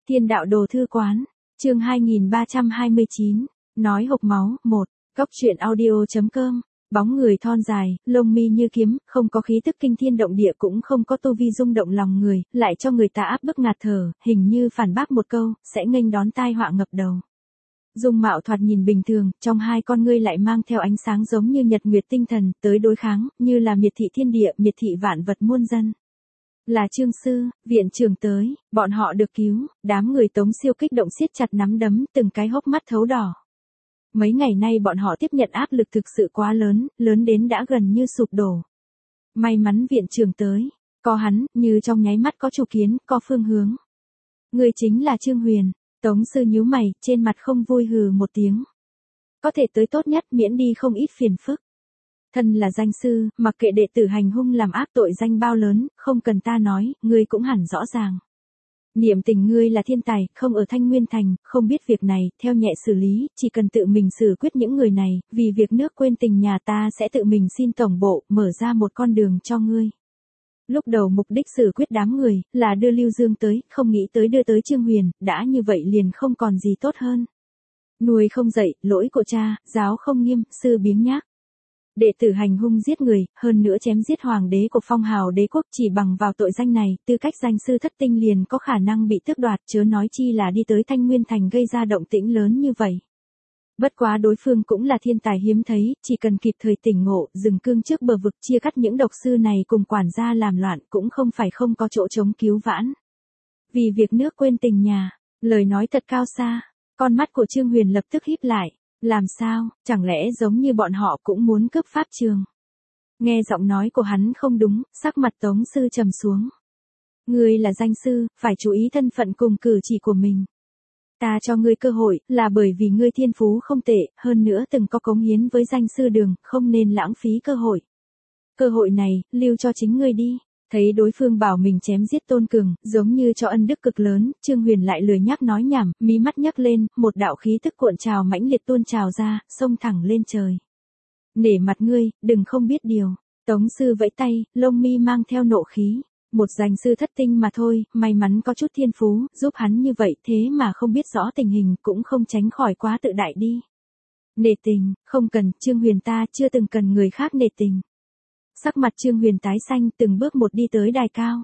Thiên đạo đồ thư quán, chương 2329, nói hộc máu, 1, Cốc truyện audio.com, bóng người thon dài, lông mi như kiếm, không có khí tức kinh thiên động địa cũng không có tu vi rung động lòng người, lại cho người ta áp bức ngạt thở, hình như phản bác một câu, sẽ nghênh đón tai họa ngập đầu. Dung mạo thoạt nhìn bình thường, trong hai con ngươi lại mang theo ánh sáng giống như nhật nguyệt tinh thần, tới đối kháng, như là miệt thị thiên địa, miệt thị vạn vật muôn dân. Là Trương Sư, viện trưởng tới, bọn họ được cứu, đám người Tống Siêu kích động siết chặt nắm đấm, từng cái hốc mắt thấu đỏ. Mấy ngày nay bọn họ tiếp nhận áp lực thực sự quá lớn, lớn đến đã gần như sụp đổ. May mắn viện trưởng tới, có hắn, như trong nháy mắt có chủ kiến, có phương hướng. Người chính là Trương Huyền. Tống Sư nhíu mày, trên mặt không vui hừ một tiếng. Có thể tới tốt nhất miễn đi không ít phiền phức. Thân là danh sư, mặc kệ đệ tử hành hung làm ác tội danh bao lớn, không cần ta nói, ngươi cũng hẳn rõ ràng. Niệm Tình ngươi là thiên tài, không ở Thanh Nguyên Thành, không biết việc này, theo nhẹ xử lý, chỉ cần tự mình xử quyết những người này, vì việc nước quên tình nhà ta sẽ tự mình xin tổng bộ, mở ra một con đường cho ngươi. Lúc đầu mục đích xử quyết đám người, là đưa Lưu Dương tới, không nghĩ tới đưa tới Trương Huyền, đã như vậy liền không còn gì tốt hơn. Nuôi không dậy, lỗi của cha, giáo không nghiêm, sư biếng nhác. Đệ tử hành hung giết người, hơn nữa chém giết hoàng đế của phong hào đế quốc chỉ bằng vào tội danh này, tư cách danh sư thất tinh liền có khả năng bị tước đoạt, chớ nói chi là đi tới Thanh Nguyên Thành gây ra động tĩnh lớn như vậy. Bất quá đối phương cũng là thiên tài hiếm thấy, chỉ cần kịp thời tỉnh ngộ, dừng cương trước bờ vực chia cắt những độc sư này cùng quản gia làm loạn cũng không phải không có chỗ chống cứu vãn. Vì việc nước quên tình nhà, lời nói thật cao xa, con mắt của Trương Huyền lập tức híp lại, làm sao, chẳng lẽ giống như bọn họ cũng muốn cướp pháp trường. Nghe giọng nói của hắn không đúng, sắc mặt Tống Sư trầm xuống. Ngươi là danh sư, phải chú ý thân phận cùng cử chỉ của mình. Ta cho ngươi cơ hội, là bởi vì ngươi thiên phú không tệ, hơn nữa từng có cống hiến với danh sư đường, không nên lãng phí cơ hội. Cơ hội này, lưu cho chính ngươi đi. Thấy đối phương bảo mình chém giết Tôn Cường, giống như cho ân đức cực lớn, Trương Huyền lại lười nhác nói nhảm, mí mắt nhấc lên, một đạo khí tức cuộn trào mãnh liệt tuôn trào ra, xông thẳng lên trời. Nể mặt ngươi, đừng không biết điều. Tống Sư vẫy tay, lông mi mang theo nộ khí. Một danh sư thất tinh mà thôi, may mắn có chút thiên phú, giúp hắn như vậy thế mà không biết rõ tình hình cũng không tránh khỏi quá tự đại đi. Nể tình, không cần, Trương Huyền ta chưa từng cần người khác nể tình. Sắc mặt Trương Huyền tái xanh từng bước một đi tới đài cao.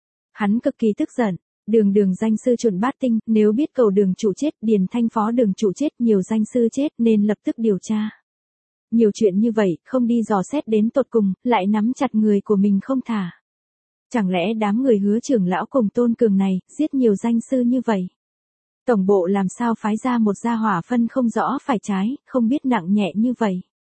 Hắn cực kỳ tức giận, đường danh sư chuẩn bát tinh, nếu biết cầu đường chủ chết, Điền Thanh phó đường chủ chết, nhiều danh sư chết nên lập tức điều tra. Nhiều chuyện như vậy, không đi dò xét đến tột cùng, lại nắm chặt người của mình không thả. Chẳng lẽ đám người Hứa trưởng lão cùng Tôn Cường này, giết nhiều danh sư như vậy? Tổng bộ làm sao phái ra một gia hỏa phân không rõ phải trái, không biết nặng nhẹ như vậy?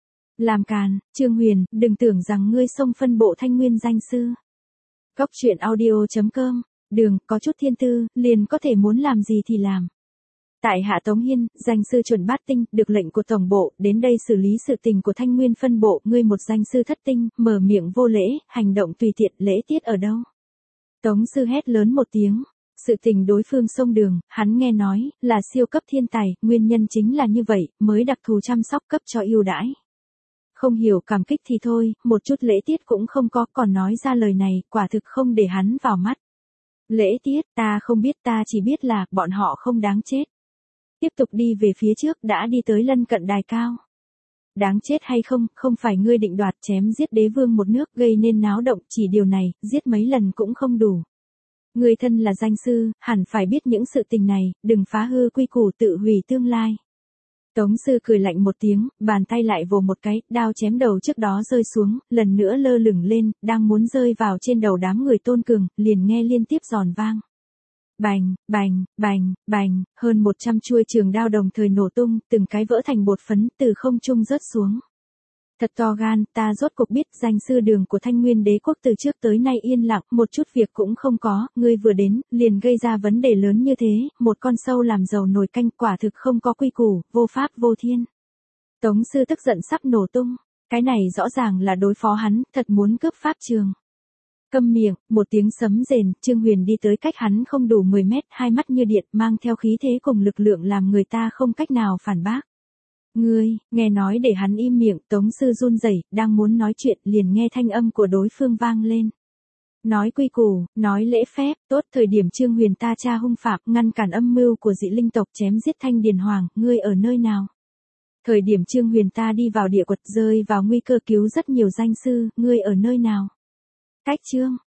Làm càn, Trương Huyền, đừng tưởng rằng ngươi xông phân bộ Thanh Nguyên danh sư. Cốc truyện audio.com, đường, có chút thiên tư, liền có thể muốn làm gì thì làm. Tại hạ Tống Hiên, danh sư chuẩn bát tinh, được lệnh của tổng bộ, đến đây xử lý sự tình của Thanh Nguyên phân bộ, ngươi một danh sư thất tinh, mở miệng vô lễ, hành động tùy tiện, lễ tiết ở đâu? Tống Sư hét lớn một tiếng. Sự tình đối phương xông đường, hắn nghe nói, là siêu cấp thiên tài, nguyên nhân chính là như vậy, mới đặc thù chăm sóc cấp cho ưu đãi. Không hiểu cảm kích thì thôi, một chút lễ tiết cũng không có, còn nói ra lời này, quả thực không để hắn vào mắt. Lễ tiết, ta không biết, ta chỉ biết là, bọn họ không đáng chết. Tiếp tục đi về phía trước, đã đi tới lân cận đài cao. Đáng chết hay không, không phải ngươi định đoạt chém giết đế vương một nước gây nên náo động, chỉ điều này, giết mấy lần cũng không đủ. Ngươi thân là danh sư, hẳn phải biết những sự tình này, đừng phá hư quy củ tự hủy tương lai. Tống Sư cười lạnh một tiếng, bàn tay lại vồ một cái, đao chém đầu trước đó rơi xuống, lần nữa lơ lửng lên, đang muốn rơi vào trên đầu đám người Tôn Cường, liền nghe liên tiếp giòn vang. Bành, bành, bành, bành, hơn 100 chuôi trường đao đồng thời nổ tung, từng cái vỡ thành bột phấn, từ không trung rớt xuống. Thật to gan, ta rốt cuộc biết danh sư đường của Thanh Nguyên đế quốc từ trước tới nay yên lặng, một chút việc cũng không có, ngươi vừa đến, liền gây ra vấn đề lớn như thế, một con sâu làm dầu nồi canh, quả thực không có quy củ, vô pháp vô thiên. Tống Sư tức giận sắp nổ tung, cái này rõ ràng là đối phó hắn, thật muốn cướp pháp trường. Câm miệng, một tiếng sấm rền, Trương Huyền đi tới cách hắn không đủ 10 mét, hai mắt như điện, mang theo khí thế cùng lực lượng làm người ta không cách nào phản bác. Ngươi, nghe nói để hắn im miệng, Tống Sư run rẩy, đang muốn nói chuyện, liền nghe thanh âm của đối phương vang lên. Nói quy củ, nói lễ phép, tốt thời điểm Trương Huyền ta cha hung phạm, ngăn cản âm mưu của dị linh tộc chém giết Thanh Điền Hoàng, ngươi ở nơi nào? Thời điểm Trương Huyền ta đi vào địa quật rơi vào nguy cơ cứu rất nhiều danh sư, ngươi ở nơi nào? Cách Trương